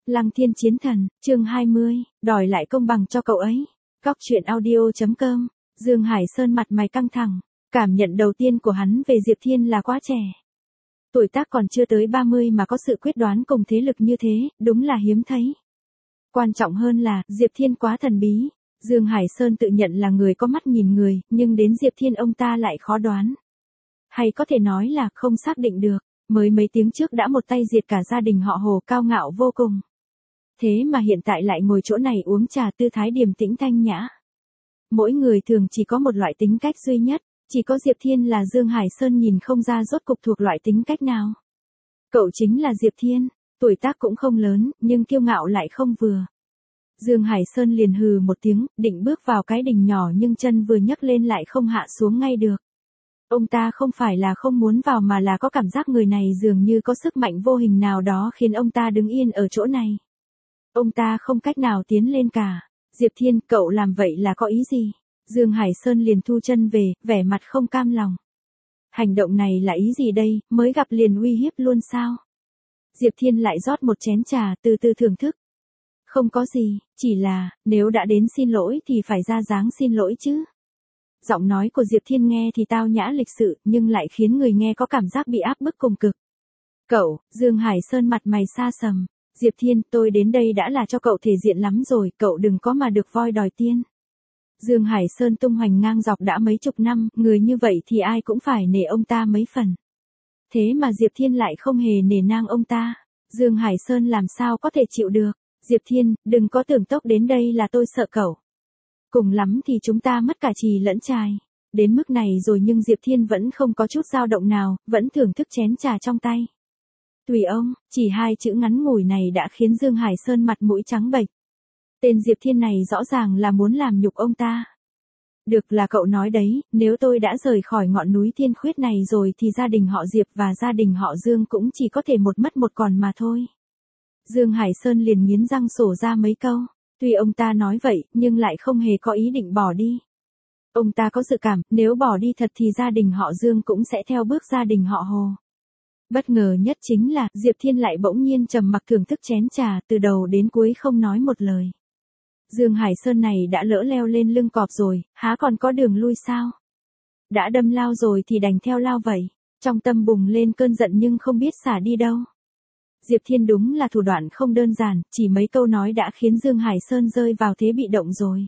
Lăng Thiên Chiến Thần, chương 20, đòi lại công bằng cho cậu ấy. Góc truyện audio.com, Dương Hải Sơn mặt mày căng thẳng, cảm nhận đầu tiên của hắn về Diệp Thiên là quá trẻ. Tuổi tác còn chưa tới 30 mà có sự quyết đoán cùng thế lực như thế, đúng là hiếm thấy. Quan trọng hơn là, Diệp Thiên quá thần bí. Dương Hải Sơn tự nhận là người có mắt nhìn người, nhưng đến Diệp Thiên ông ta lại khó đoán. Hay có thể nói là không xác định được, mới mấy tiếng trước đã một tay diệt cả gia đình họ Hồ, cao ngạo vô cùng. Thế mà hiện tại lại ngồi chỗ này uống trà, tư thái điềm tĩnh thanh nhã. Mỗi người thường chỉ có một loại tính cách duy nhất, chỉ có Diệp Thiên là Dương Hải Sơn nhìn không ra rốt cục thuộc loại tính cách nào. Cậu chính là Diệp Thiên, tuổi tác cũng không lớn, nhưng kiêu ngạo lại không vừa. Dương Hải Sơn liền hừ một tiếng, định bước vào cái đình nhỏ nhưng chân vừa nhấc lên lại không hạ xuống ngay được. Ông ta không phải là không muốn vào mà là có cảm giác người này dường như có sức mạnh vô hình nào đó khiến ông ta đứng yên ở chỗ này. Ông ta không cách nào tiến lên cả. Diệp Thiên, cậu làm vậy là có ý gì? Dương Hải Sơn liền thu chân về, vẻ mặt không cam lòng. Hành động này là ý gì đây, mới gặp liền uy hiếp luôn sao? Diệp Thiên lại rót một chén trà, từ từ thưởng thức. Không có gì, chỉ là, nếu đã đến xin lỗi thì phải ra dáng xin lỗi chứ. Giọng nói của Diệp Thiên nghe thì tao nhã lịch sự, nhưng lại khiến người nghe có cảm giác bị áp bức cùng cực. Cậu, Dương Hải Sơn mặt mày xa sầm. Diệp Thiên, tôi đến đây đã là cho cậu thể diện lắm rồi, cậu đừng có mà được voi đòi tiên. Dương Hải Sơn tung hoành ngang dọc đã mấy chục năm, người như vậy thì ai cũng phải nể ông ta mấy phần. Thế mà Diệp Thiên lại không hề nể nang ông ta. Dương Hải Sơn làm sao có thể chịu được. Diệp Thiên, đừng có tưởng tốc đến đây là tôi sợ cậu. Cùng lắm thì chúng ta mất cả chì lẫn chài. Đến mức này rồi nhưng Diệp Thiên vẫn không có chút dao động nào, vẫn thưởng thức chén trà trong tay. Tùy ông, chỉ hai chữ ngắn ngủi này đã khiến Dương Hải Sơn mặt mũi trắng bệch. Tên Diệp Thiên này rõ ràng là muốn làm nhục ông ta. Được là cậu nói đấy, nếu tôi đã rời khỏi ngọn núi Thiên Khuyết này rồi thì gia đình họ Diệp và gia đình họ Dương cũng chỉ có thể một mất một còn mà thôi. Dương Hải Sơn liền nghiến răng sổ ra mấy câu. Tuy ông ta nói vậy, nhưng lại không hề có ý định bỏ đi. Ông ta có dự cảm, nếu bỏ đi thật thì gia đình họ Dương cũng sẽ theo bước gia đình họ Hồ. Bất ngờ nhất chính là, Diệp Thiên lại bỗng nhiên trầm mặc thưởng thức chén trà, từ đầu đến cuối không nói một lời. Dương Hải Sơn này đã lỡ leo lên lưng cọp rồi, há còn có đường lui sao? Đã đâm lao rồi thì đành theo lao vậy. Trong tâm bùng lên cơn giận nhưng không biết xả đi đâu. Diệp Thiên đúng là thủ đoạn không đơn giản, chỉ mấy câu nói đã khiến Dương Hải Sơn rơi vào thế bị động rồi.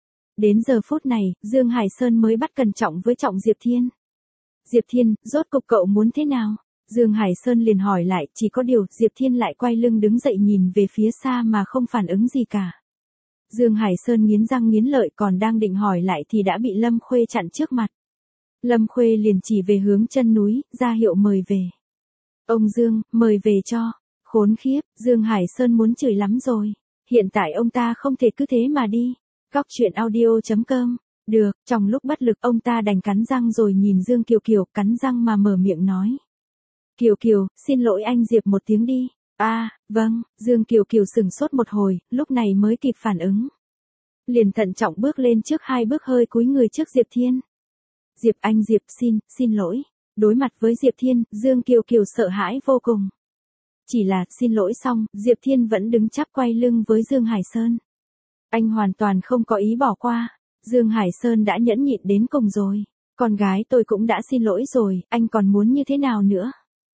Đến giờ phút này, Dương Hải Sơn mới bắt cẩn trọng với trọng Diệp Thiên. Diệp Thiên, rốt cục cậu muốn thế nào? Dương Hải Sơn liền hỏi lại, chỉ có điều, Diệp Thiên lại quay lưng đứng dậy nhìn về phía xa mà không phản ứng gì cả. Dương Hải Sơn nghiến răng nghiến lợi còn đang định hỏi lại thì đã bị Lâm Khuê chặn trước mặt. Lâm Khuê liền chỉ về hướng chân núi, ra hiệu mời về. Ông Dương, mời về cho. Khốn khiếp, Dương Hải Sơn muốn chửi lắm rồi. Hiện tại ông ta không thể cứ thế mà đi. Góc truyện audio.com. Được, trong lúc bất lực ông ta đành cắn răng rồi nhìn Dương Kiều Kiều, cắn răng mà mở miệng nói. Kiều Kiều, xin lỗi anh Diệp một tiếng đi. Vâng, Dương Kiều Kiều sửng sốt một hồi, lúc này mới kịp phản ứng. Liền thận trọng bước lên trước hai bước hơi cúi người trước Diệp Thiên. Diệp anh Diệp xin lỗi. Đối mặt với Diệp Thiên, Dương Kiều Kiều sợ hãi vô cùng. Chỉ là, xin lỗi xong, Diệp Thiên vẫn đứng chắp quay lưng với Dương Hải Sơn. Anh hoàn toàn không có ý bỏ qua. Dương Hải Sơn đã nhẫn nhịn đến cùng rồi. Con gái tôi cũng đã xin lỗi rồi, anh còn muốn như thế nào nữa?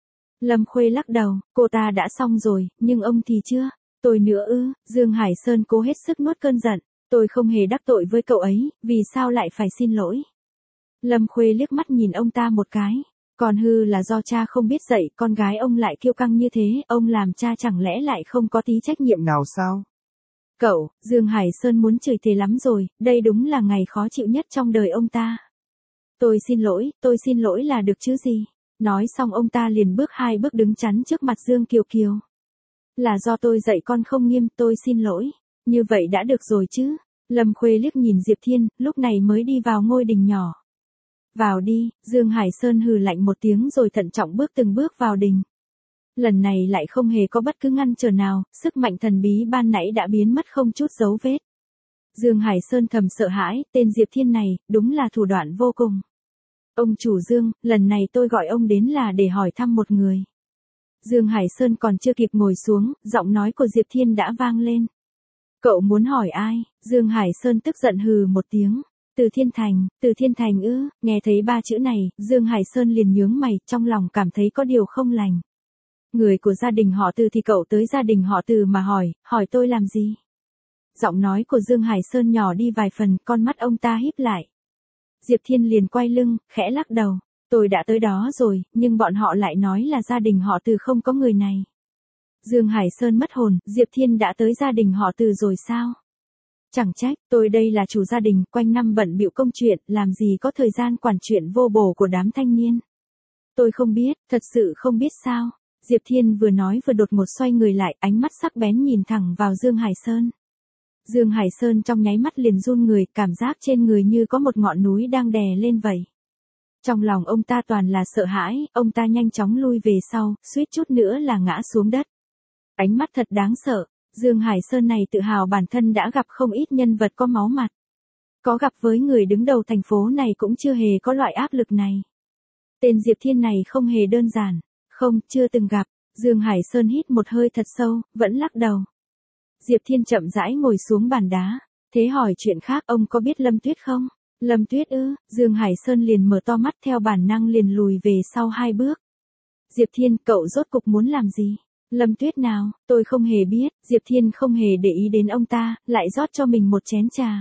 Lâm Khuê lắc đầu, cô ta đã xong rồi, nhưng ông thì chưa. Tôi nữa ư? Dương Hải Sơn cố hết sức nuốt cơn giận. Tôi không hề đắc tội với cậu ấy, vì sao lại phải xin lỗi? Lâm Khuê liếc mắt nhìn ông ta một cái. Còn hư là do cha không biết dạy, con gái ông lại kiêu căng như thế, ông làm cha chẳng lẽ lại không có tí trách nhiệm nào sao? Cậu, Dương Hải Sơn muốn chửi thề lắm rồi, đây đúng là ngày khó chịu nhất trong đời ông ta. Tôi xin lỗi là được chứ gì? Nói xong ông ta liền bước hai bước đứng chắn trước mặt Dương Kiều Kiều. Là do tôi dạy con không nghiêm, tôi xin lỗi. Như vậy đã được rồi chứ? Lâm Khuê liếc nhìn Diệp Thiên, lúc này mới đi vào ngôi đình nhỏ. Vào đi, Dương Hải Sơn hừ lạnh một tiếng rồi thận trọng bước từng bước vào đình. Lần này lại không hề có bất cứ ngăn trở nào, sức mạnh thần bí ban nãy đã biến mất không chút dấu vết. Dương Hải Sơn thầm sợ hãi, tên Diệp Thiên này, đúng là thủ đoạn vô cùng. Ông chủ Dương, lần này tôi gọi ông đến là để hỏi thăm một người. Dương Hải Sơn còn chưa kịp ngồi xuống, giọng nói của Diệp Thiên đã vang lên. Cậu muốn hỏi ai? Dương Hải Sơn tức giận hừ một tiếng. Từ Thiên Thành ư? Nghe thấy ba chữ này, Dương Hải Sơn liền nhướng mày, trong lòng cảm thấy có điều không lành. Người của gia đình họ Từ thì cậu tới gia đình họ Từ mà hỏi tôi làm gì? Giọng nói của Dương Hải Sơn nhỏ đi vài phần, con mắt ông ta híp lại. Diệp Thiên liền quay lưng, khẽ lắc đầu. Tôi đã tới đó rồi, nhưng bọn họ lại nói là gia đình họ Từ không có người này. Dương Hải Sơn mất hồn, Diệp Thiên đã tới gia đình họ Từ rồi sao? Chẳng trách, tôi đây là chủ gia đình, quanh năm bận bịu công chuyện, làm gì có thời gian quản chuyện vô bổ của đám thanh niên. Tôi không biết, thật sự không biết sao. Diệp Thiên vừa nói vừa đột ngột xoay người lại, ánh mắt sắc bén nhìn thẳng vào Dương Hải Sơn. Dương Hải Sơn trong nháy mắt liền run người, cảm giác trên người như có một ngọn núi đang đè lên vậy. Trong lòng ông ta toàn là sợ hãi, ông ta nhanh chóng lui về sau, suýt chút nữa là ngã xuống đất. Ánh mắt thật đáng sợ, Dương Hải Sơn này tự hào bản thân đã gặp không ít nhân vật có máu mặt. Có gặp với người đứng đầu thành phố này cũng chưa hề có loại áp lực này. Tên Diệp Thiên này không hề đơn giản, không, chưa từng gặp. Dương Hải Sơn hít một hơi thật sâu, vẫn lắc đầu. Diệp Thiên chậm rãi ngồi xuống bàn đá. Thế hỏi chuyện khác, ông có biết Lâm Tuyết không? Lâm Tuyết ư? Dương Hải Sơn liền mở to mắt theo bản năng liền lùi về sau 2 bước. Diệp Thiên, cậu rốt cục muốn làm gì? Lâm Tuyết nào? Tôi không hề biết. Diệp Thiên không hề để ý đến ông ta, lại rót cho mình một chén trà.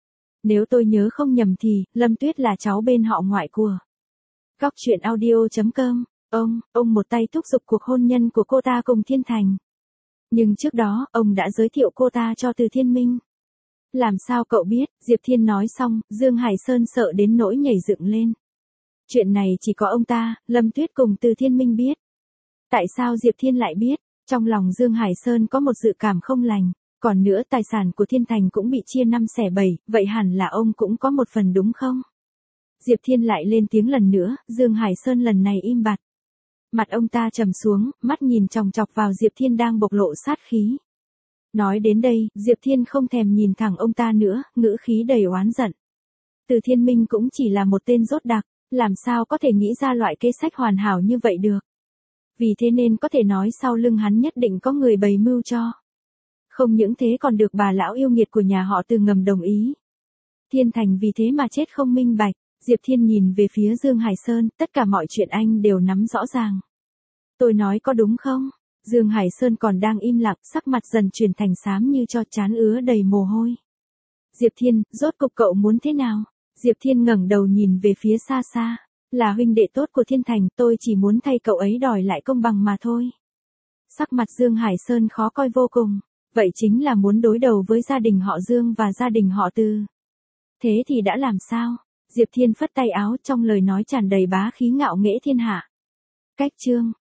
Nếu tôi nhớ không nhầm thì, Lâm Tuyết là cháu bên họ ngoại của. Góc truyện audio.com. Ông một tay thúc giục cuộc hôn nhân của cô ta cùng Thiên Thành. Nhưng trước đó, ông đã giới thiệu cô ta cho Từ Thiên Minh. Làm sao cậu biết? Diệp Thiên nói xong, Dương Hải Sơn sợ đến nỗi nhảy dựng lên. Chuyện này chỉ có ông ta, Lâm Tuyết cùng Từ Thiên Minh biết. Tại sao Diệp Thiên lại biết? Trong lòng Dương Hải Sơn có một dự cảm không lành. Còn nữa tài sản của Thiên Thành cũng bị chia 5 xẻ 7, vậy hẳn là ông cũng có một phần đúng không? Diệp Thiên lại lên tiếng lần nữa, Dương Hải Sơn lần này im bặt. Mặt ông ta trầm xuống, mắt nhìn chòng chọc vào Diệp Thiên đang bộc lộ sát khí. Nói đến đây, Diệp Thiên không thèm nhìn thẳng ông ta nữa, ngữ khí đầy oán giận. Từ Thiên Minh cũng chỉ là một tên rốt đặc, làm sao có thể nghĩ ra loại kế sách hoàn hảo như vậy được. Vì thế nên có thể nói sau lưng hắn nhất định có người bày mưu cho. Không những thế còn được bà lão yêu nghiệt của nhà họ Từ ngầm đồng ý. Thiên Thành vì thế mà chết không minh bạch. Diệp Thiên nhìn về phía Dương Hải Sơn, tất cả mọi chuyện anh đều nắm rõ ràng. Tôi nói có đúng không? Dương Hải Sơn còn đang im lặng, sắc mặt dần chuyển thành xám như cho, trán ứa đầy mồ hôi. Diệp Thiên, rốt cục cậu muốn thế nào? Diệp Thiên ngẩng đầu nhìn về phía xa xa. Là huynh đệ tốt của Thiên Thành, tôi chỉ muốn thay cậu ấy đòi lại công bằng mà thôi. Sắc mặt Dương Hải Sơn khó coi vô cùng. Vậy chính là muốn đối đầu với gia đình họ Dương và gia đình họ Từ. Thế thì đã làm sao? Diệp Thiên phất tay áo, trong lời nói tràn đầy bá khí ngạo nghễ thiên hạ. Cách chương